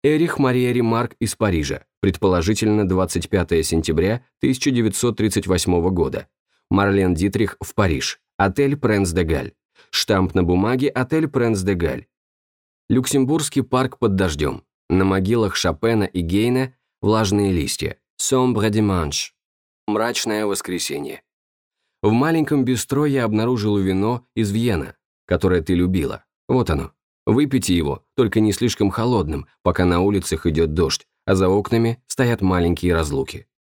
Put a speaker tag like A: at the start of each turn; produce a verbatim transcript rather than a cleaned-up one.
A: Эрих Мария Ремарк из Парижа, предположительно двадцать пятое сентября тысяча девятьсот тридцать восьмого года. Марлен Дитрих в Париж. Отель Пренс де Галь. Штамп на бумаге «Отель Пренс де Галь». Люксембургский парк под дождем. На могилах Шопена и Гейна влажные листья. Sombre dimanche. Мрачное воскресенье. В маленьком бистро я обнаружил вино из Вьена, которое ты любила. Вот оно. Выпейте его, только не слишком холодным, пока на улицах идет дождь, а за окнами стоят маленькие разлуки.